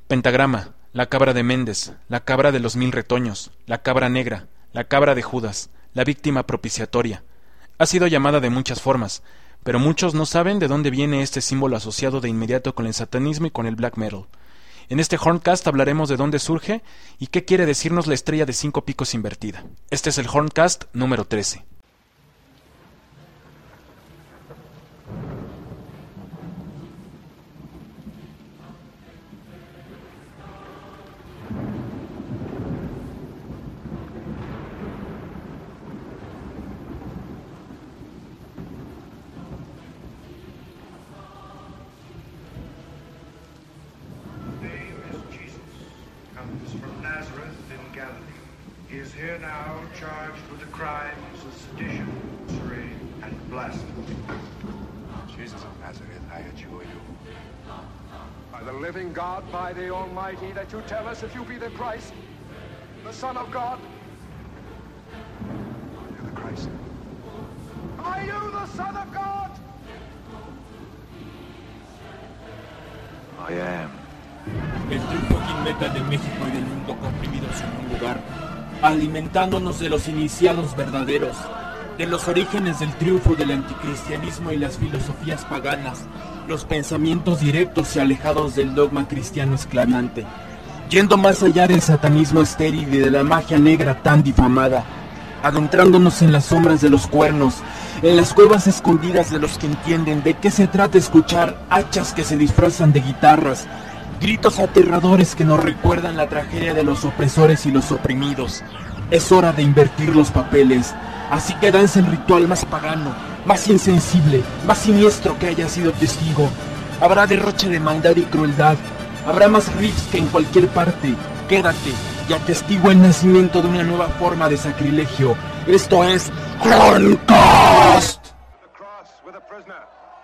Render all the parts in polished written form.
Pentagrama, la cabra de Méndez, la cabra de los 1000 retoños, la cabra negra, la cabra de Judas, la víctima propiciatoria. Ha sido llamada de muchas formas, pero muchos no saben de dónde viene este símbolo asociado de inmediato con el satanismo y con el black metal. En este Horncast hablaremos de dónde surge y qué quiere decirnos la estrella de 5 picos invertida. Este es el Horncast número 13. He is here now charged with the crimes of sedition, sorcery, and blasphemy. Jesus of Nazareth, I adjure you. By the living God, by the Almighty, that you tell us if you be the Christ, the Son of God. Are you the Christ? Are you the Son of God? I am. El fucking metal de México y del mundo comprimidos en un lugar, alimentándonos de los iniciados verdaderos, de los orígenes del triunfo del anticristianismo y las filosofías paganas, los pensamientos directos y alejados del dogma cristiano esclavante, yendo más allá del satanismo estéril y de la magia negra tan difamada, adentrándonos en las sombras de los cuernos, en las cuevas escondidas de los que entienden de qué se trata escuchar hachas que se disfrazan de guitarras, gritos aterradores que nos recuerdan la tragedia de los opresores y los oprimidos. Es hora de invertir los papeles, así que danza el ritual más pagano, más insensible, más siniestro que haya sido testigo. Habrá derroche de maldad y crueldad, habrá más riffs que en cualquier parte. Quédate y atestigua el nacimiento de una nueva forma de sacrilegio. Esto es Horncast. The cross with a prisoner.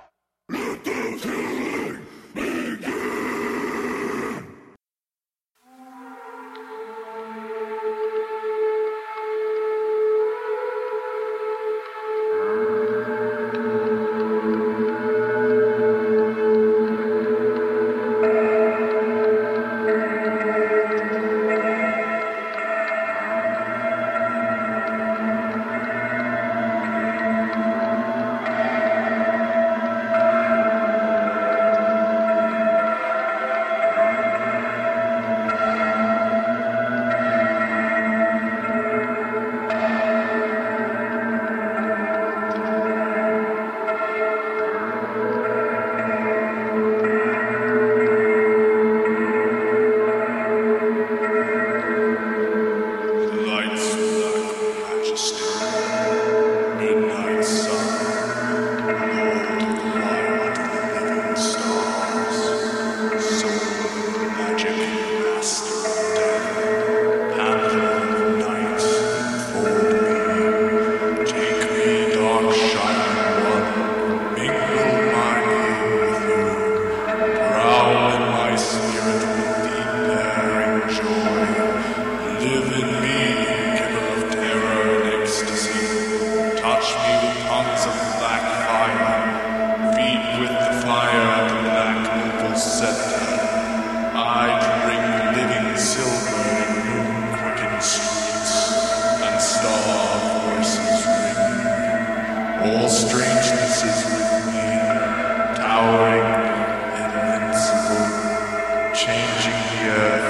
All strangeness is with me, towering, invincible, changing the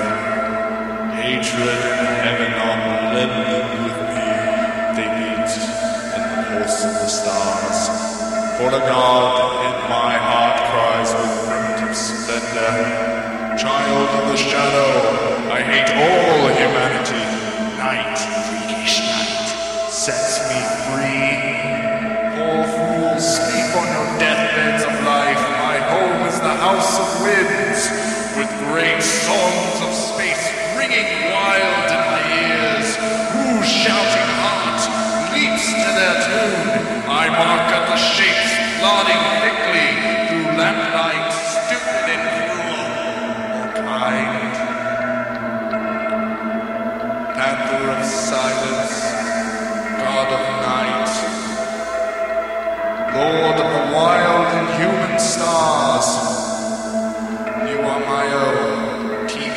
earth. Hatred and heaven are blending with me. They meet in the pulse of the stars. For the God in my heart cries with primitive splendor. Child of the shadow, I hate all humanity. Night, freakish night, sets me free. All fools, sleep on your deathbeds of life. My home is the house of winds, with great songs of space ringing wild in my ears. Whose shouting heart leaps to their tune? I mark at the shapes plodding thickly through lamplight, stupid and cruel, or kind. Panther of silence, God of night, Lord of the wild and human stars, you are my own, teeth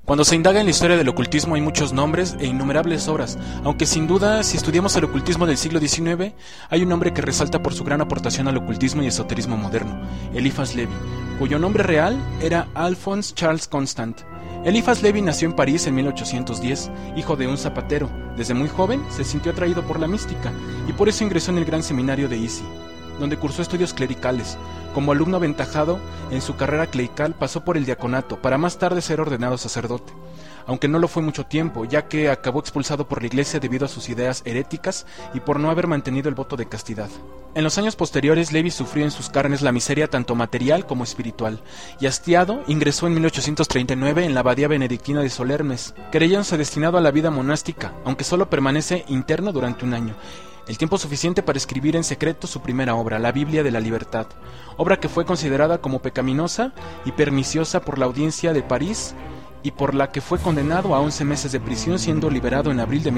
Cuando se indaga en la historia del ocultismo hay muchos nombres e innumerables obras, aunque sin duda, si estudiamos el ocultismo del siglo XIX, hay un nombre que resalta por su gran aportación al ocultismo y esoterismo moderno, Eliphas Levi, cuyo nombre real era Alphonse Charles Constant. Eliphas Levi nació en París en 1810, hijo de un zapatero. Desde muy joven se sintió atraído por la mística y por eso ingresó en el gran seminario de Issy, donde cursó estudios clericales. Como alumno aventajado en su carrera clerical pasó por el diaconato, para más tarde ser ordenado sacerdote, aunque no lo fue mucho tiempo, ya que acabó expulsado por la iglesia debido a sus ideas heréticas y por no haber mantenido el voto de castidad. En los años posteriores, Levi sufrió en sus carnes la miseria tanto material como espiritual, y hastiado, ingresó en 1839 en la abadía benedictina de Solermes, creyéndose destinado a la vida monástica, aunque solo permanece interno durante un año, el tiempo suficiente para escribir en secreto su primera obra, la Biblia de la Libertad, obra que fue considerada como pecaminosa y perniciosa por la audiencia de París y por la que fue condenado a 11 meses de prisión, siendo liberado en abril de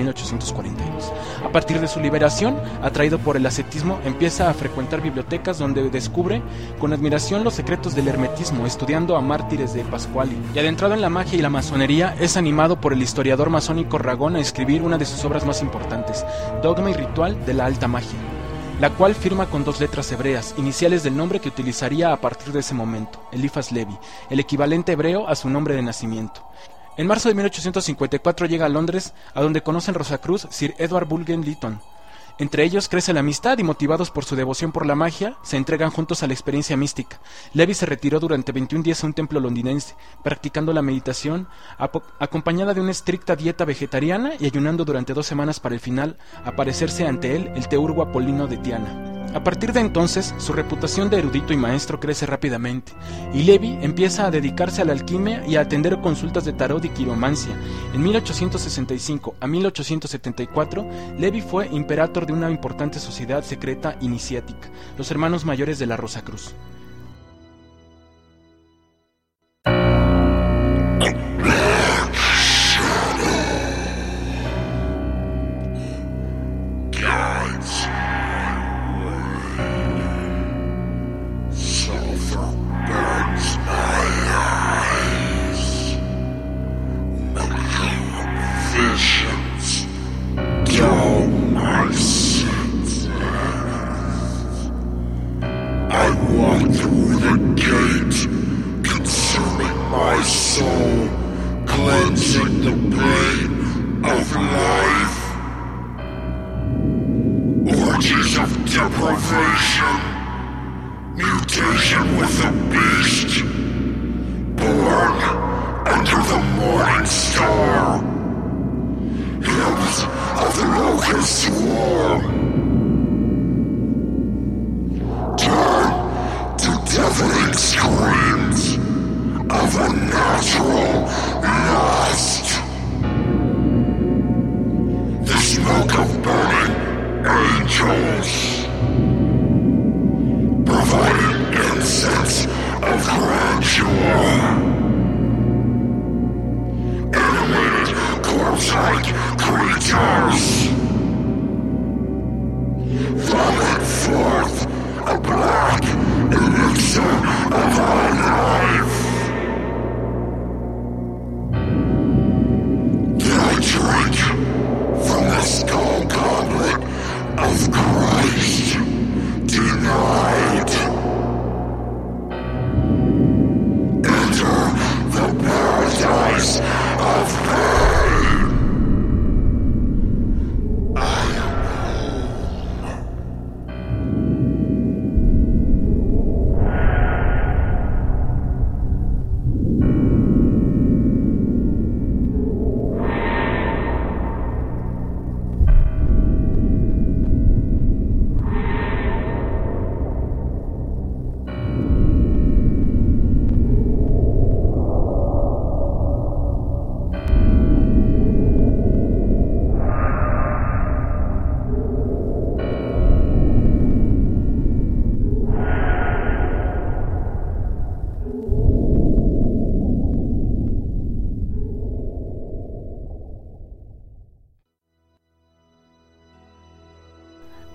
1842. A partir de su liberación, atraído por el ascetismo, empieza a frecuentar bibliotecas donde descubre con admiración los secretos del hermetismo, estudiando a mártires de Pasquali, y adentrado en la magia y la masonería, es animado por el historiador masónico Ragón a escribir una de sus obras más importantes, Dogma y Ritual de la Alta Magia, la cual firma con 2 letras hebreas, iniciales del nombre que utilizaría a partir de ese momento, Eliphas Levi, el equivalente hebreo a su nombre de nacimiento. En marzo de 1854 llega a Londres, a donde conocen Rosacruz, Sir Edward Bulgen Lytton. Entre ellos crece la amistad y, motivados por su devoción por la magia, se entregan juntos a la experiencia mística. Levi se retiró durante 21 días a un templo londinense, practicando la meditación, acompañada de una estricta dieta vegetariana y ayunando durante 2 semanas para el final aparecerse ante él el teurgo Apolino de Tiana. A partir de entonces, su reputación de erudito y maestro crece rápidamente, y Levi empieza a dedicarse a la alquimia y a atender consultas de tarot y quiromancia. En 1865 a 1874, Levi fue imperator de una importante sociedad secreta iniciática, los Hermanos Mayores de la Rosacruz. Mutation with the beast, born under the morning star, hymns of the locust swarm, turn to deafening screams of unnatural lust. The smoke of burning angels, providing incense of grandeur, animated corpse-like creatures, vomit forth a black elixir of our life. I drink from the skull goblet of Christ denied. Enter the paradise of pain.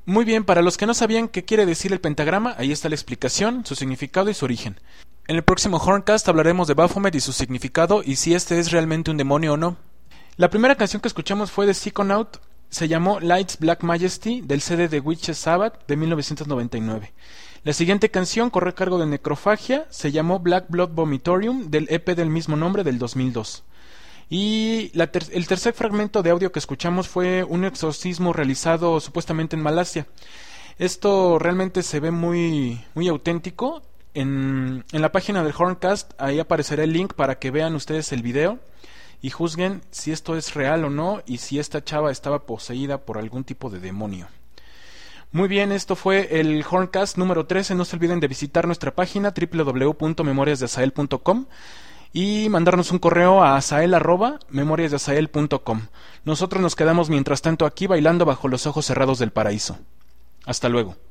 Muy bien, para los que no sabían qué quiere decir el pentagrama, ahí está la explicación, su significado y su origen. En el próximo Horncast hablaremos de Baphomet y su significado y si este es realmente un demonio o no. La primera canción que escuchamos fue de Psychonaut, se llamó Light's Black Majesty del CD de Witches Sabbath de 1999. La siguiente canción corre a cargo de Necrofagia, se llamó Black Blood Vomitorium del EP del mismo nombre del 2002. Y el tercer fragmento de audio que escuchamos fue un exorcismo realizado supuestamente en Malasia. Esto realmente se ve muy auténtico. En la página del Horncast ahí aparecerá el link para que vean ustedes el video y juzguen si esto es real o no y si esta chava estaba poseída por algún tipo de demonio. Muy bien, esto fue el Horncast número 13. No se olviden de visitar nuestra página www.memoriasdeasael.com y mandarnos un correo a asael@memoriasdeasael.com. Nosotros nos quedamos mientras tanto aquí bailando bajo los ojos cerrados del paraíso. Hasta luego.